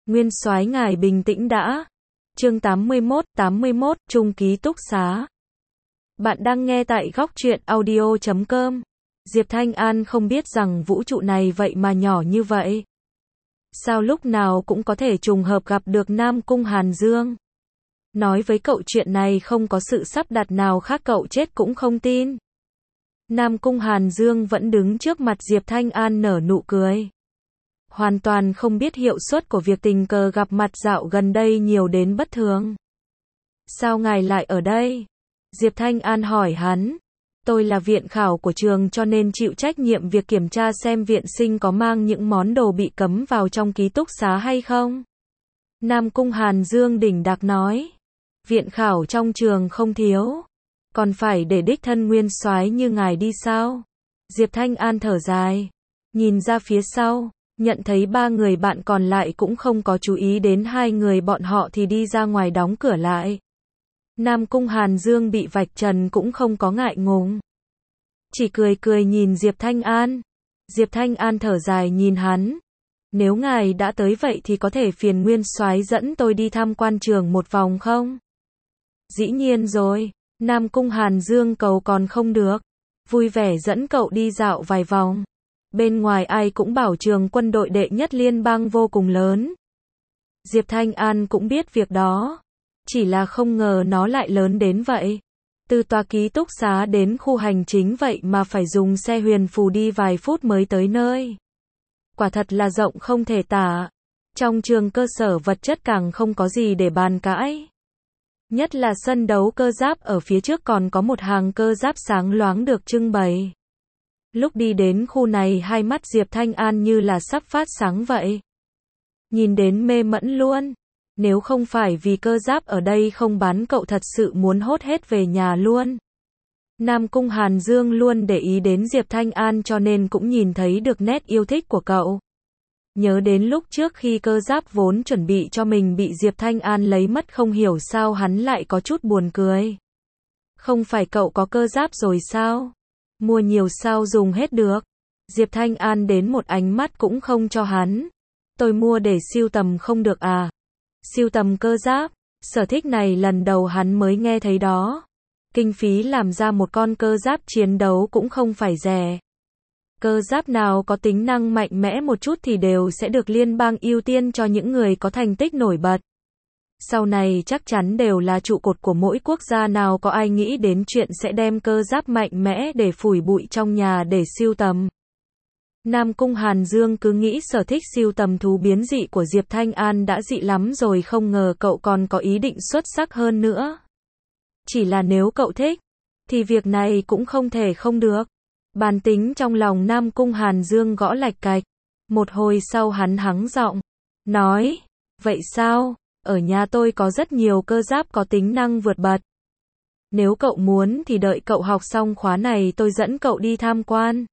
Nguyên soái ngài bình tĩnh đã. Chương 81, chung ký túc xá. Bạn đang nghe tại góc truyện audio.com. Diệp Thanh An không biết rằng vũ trụ này vậy mà nhỏ như vậy. Sao lúc nào cũng có thể trùng hợp gặp được Nam Cung Hàn Dương. Nói với cậu chuyện này không có sự sắp đặt nào khác cậu chết cũng không tin. Nam Cung Hàn Dương vẫn đứng trước mặt Diệp Thanh An nở nụ cười. Hoàn toàn không biết hiệu suất của việc tình cờ gặp mặt dạo gần đây nhiều đến bất thường. Sao ngài lại ở đây? Diệp Thanh An hỏi hắn. Tôi là viện khảo của trường cho nên chịu trách nhiệm việc kiểm tra xem viện sinh có mang những món đồ bị cấm vào trong ký túc xá hay không. Nam Cung Hàn Dương đỉnh đạc nói. Viện khảo trong trường không thiếu. Còn phải để đích thân nguyên soái như ngài đi sao? Diệp Thanh An thở dài. Nhìn ra phía sau. Nhận thấy ba người bạn còn lại cũng không có chú ý đến hai người bọn họ thì đi ra ngoài đóng cửa lại. Nam Cung Hàn Dương bị vạch trần cũng không có ngại ngùng. Chỉ cười cười nhìn Diệp Thanh An. Diệp Thanh An thở dài nhìn hắn. Nếu ngài đã tới vậy thì có thể phiền nguyên soái dẫn tôi đi tham quan trường một vòng không? Dĩ nhiên rồi. Nam Cung Hàn Dương cầu còn không được. Vui vẻ dẫn cậu đi dạo vài vòng. Bên ngoài ai cũng bảo trường quân đội đệ nhất liên bang vô cùng lớn. Diệp Thanh An cũng biết việc đó. Chỉ là không ngờ nó lại lớn đến vậy. Từ tòa ký túc xá đến khu hành chính vậy mà phải dùng xe huyền phù đi vài phút mới tới nơi. Quả thật là rộng không thể tả. Trong trường cơ sở vật chất càng không có gì để bàn cãi. Nhất là sân đấu cơ giáp ở phía trước còn có một hàng cơ giáp sáng loáng được trưng bày. Lúc đi đến khu này hai mắt Diệp Thanh An như là sắp phát sáng vậy. Nhìn đến mê mẫn luôn. Nếu không phải vì cơ giáp ở đây không bán cậu thật sự muốn hốt hết về nhà luôn. Nam Cung Hàn Dương luôn để ý đến Diệp Thanh An cho nên cũng nhìn thấy được nét yêu thích của cậu. Nhớ đến lúc trước khi cơ giáp vốn chuẩn bị cho mình bị Diệp Thanh An lấy mất không hiểu sao hắn lại có chút buồn cười. Không phải cậu có cơ giáp rồi sao? Mua nhiều sao dùng hết được. Diệp Thanh An đến một ánh mắt cũng không cho hắn. Tôi mua để sưu tầm không được à? Sưu tầm cơ giáp, sở thích này lần đầu hắn mới nghe thấy đó. Kinh phí làm ra một con cơ giáp chiến đấu cũng không phải rẻ. Cơ giáp nào có tính năng mạnh mẽ một chút thì đều sẽ được liên bang ưu tiên cho những người có thành tích nổi bật. Sau này chắc chắn đều là trụ cột của mỗi quốc gia, nào có ai nghĩ đến chuyện sẽ đem cơ giáp mạnh mẽ để phủi bụi trong nhà để sưu tầm. Nam Cung Hàn Dương cứ nghĩ sở thích sưu tầm thú biến dị của Diệp Thanh An đã dị lắm rồi, không ngờ cậu còn có ý định xuất sắc hơn nữa. Chỉ là nếu cậu thích, thì việc này cũng không thể không được. Bản tính trong lòng Nam Cung Hàn Dương gõ lạch cạch. Một hồi sau hắn hắng giọng, nói, vậy sao? Ở nhà tôi có rất nhiều cơ giáp có tính năng vượt bật. Nếu cậu muốn thì đợi cậu học xong khóa này tôi dẫn cậu đi tham quan.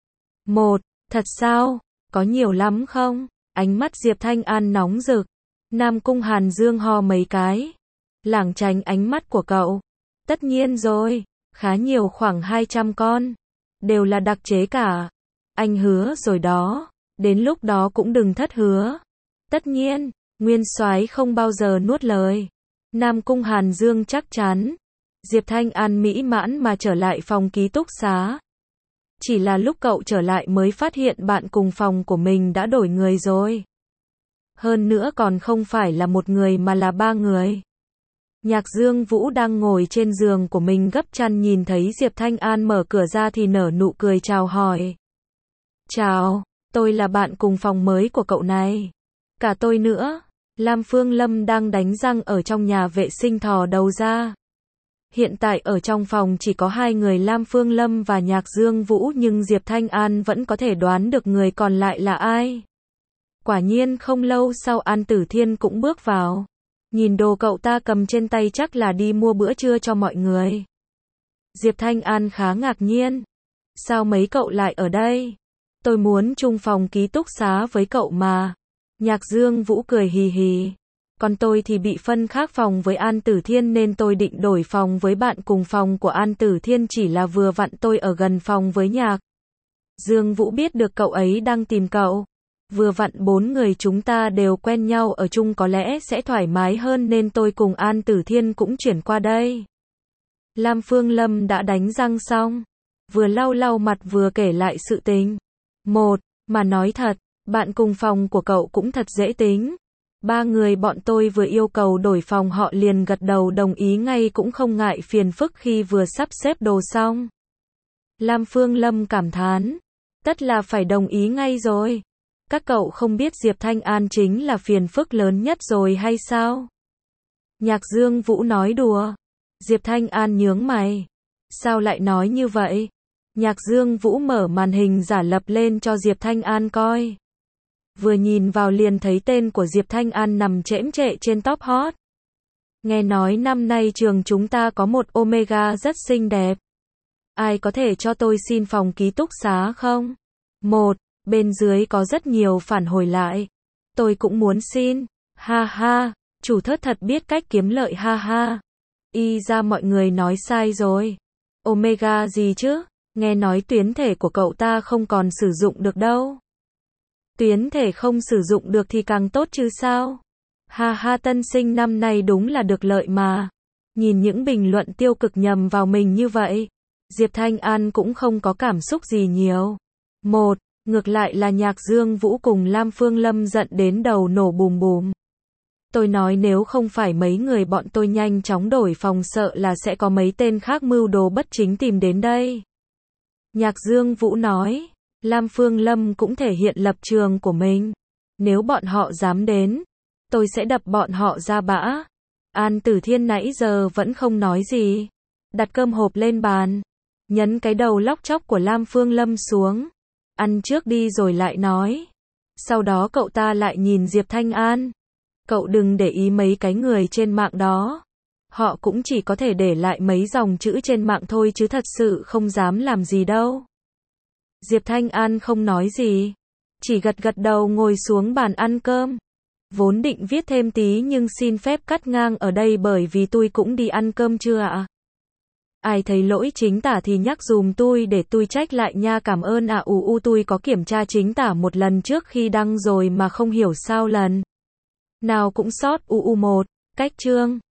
Thật sao? Có nhiều lắm không? Ánh mắt Diệp Thanh An nóng rực. Nam Cung Hàn Dương ho mấy cái. Lảng tránh ánh mắt của cậu. Tất nhiên rồi. Khá nhiều, khoảng 200 con. Đều là đặc chế cả. Anh hứa rồi đó. Đến lúc đó cũng đừng thất hứa. Tất nhiên. Nguyên soái không bao giờ nuốt lời. Nam Cung Hàn Dương chắc chắn. Diệp Thanh An mỹ mãn mà trở lại phòng ký túc xá. Chỉ là lúc cậu trở lại mới phát hiện bạn cùng phòng của mình đã đổi người rồi. Hơn nữa còn không phải là một người mà là ba người. Nhạc Dương Vũ đang ngồi trên giường của mình gấp chăn, nhìn thấy Diệp Thanh An mở cửa ra thì nở nụ cười chào hỏi. Chào, tôi là bạn cùng phòng mới của cậu này. Cả tôi nữa. Lam Phương Lâm đang đánh răng ở trong nhà vệ sinh thò đầu ra. Hiện tại ở trong phòng chỉ có hai người Lam Phương Lâm và Nhạc Dương Vũ, nhưng Diệp Thanh An vẫn có thể đoán được người còn lại là ai. Quả nhiên không lâu sau An Tử Thiên cũng bước vào. Nhìn đồ cậu ta cầm trên tay chắc là đi mua bữa trưa cho mọi người. Diệp Thanh An khá ngạc nhiên. Sao mấy cậu lại ở đây? Tôi muốn chung phòng ký túc xá với cậu mà. Nhạc Dương Vũ cười hì hì. Còn tôi thì bị phân khác phòng với An Tử Thiên nên tôi định đổi phòng với bạn cùng phòng của An Tử Thiên, chỉ là vừa vặn tôi ở gần phòng với Nhạc Dương Vũ biết được cậu ấy đang tìm cậu. Vừa vặn 4 người chúng ta đều quen nhau ở chung có lẽ sẽ thoải mái hơn nên tôi cùng An Tử Thiên cũng chuyển qua đây. Lam Phương Lâm đã đánh răng xong, vừa lau lau mặt vừa kể lại sự tình. Mà nói thật, bạn cùng phòng của cậu cũng thật dễ tính. 3 người bọn tôi vừa yêu cầu đổi phòng họ liền gật đầu đồng ý ngay cũng không ngại phiền phức khi vừa sắp xếp đồ xong. Lam Phương Lâm cảm thán, tất là phải đồng ý ngay rồi. Các cậu không biết Diệp Thanh An chính là phiền phức lớn nhất rồi hay sao? Nhạc Dương Vũ nói đùa. Diệp Thanh An nhướng mày. Sao lại nói như vậy? Nhạc Dương Vũ mở màn hình giả lập lên cho Diệp Thanh An coi. Vừa nhìn vào liền thấy tên của Diệp Thanh An nằm chễm chệ trên top hot. Nghe nói năm nay trường chúng ta có một Omega rất xinh đẹp. Ai có thể cho tôi xin phòng ký túc xá không? Bên dưới có rất nhiều phản hồi lại. Tôi cũng muốn xin. Ha ha, chủ thớt thật biết cách kiếm lợi ha ha. Y ra mọi người nói sai rồi. Omega gì chứ? Nghe nói tuyến thể của cậu ta không còn sử dụng được đâu. Tuyến thể không sử dụng được thì càng tốt chứ sao? Ha ha, tân sinh năm nay đúng là được lợi mà. Nhìn những bình luận tiêu cực nhầm vào mình như vậy, Diệp Thanh An cũng không có cảm xúc gì nhiều. Ngược lại là Nhạc Dương Vũ cùng Lam Phương Lâm giận đến đầu nổ bùm bùm. Tôi nói nếu không phải mấy người bọn tôi nhanh chóng đổi phòng sợ là sẽ có mấy tên khác mưu đồ bất chính tìm đến đây. Nhạc Dương Vũ nói, Lam Phương Lâm cũng thể hiện lập trường của mình. Nếu bọn họ dám đến, tôi sẽ đập bọn họ ra bã. An Tử Thiên nãy giờ vẫn không nói gì. Đặt cơm hộp lên bàn, nhấn cái đầu lóc chóc của Lam Phương Lâm xuống. Ăn trước đi rồi lại nói. Sau đó cậu ta lại nhìn Diệp Thanh An. Cậu đừng để ý mấy cái người trên mạng đó. Họ cũng chỉ có thể để lại mấy dòng chữ trên mạng thôi chứ thật sự không dám làm gì đâu. Diệp Thanh An không nói gì, chỉ gật gật đầu ngồi xuống bàn ăn cơm. Vốn định viết thêm tí nhưng xin phép cắt ngang ở đây bởi vì tôi cũng đi ăn cơm chưa ạ? Ai thấy lỗi chính tả thì nhắc dùm tôi để tôi trách lại nha, cảm ơn ạ. Tôi có kiểm tra chính tả một lần trước khi đăng rồi mà không hiểu sao lần nào cũng sót. Cách chương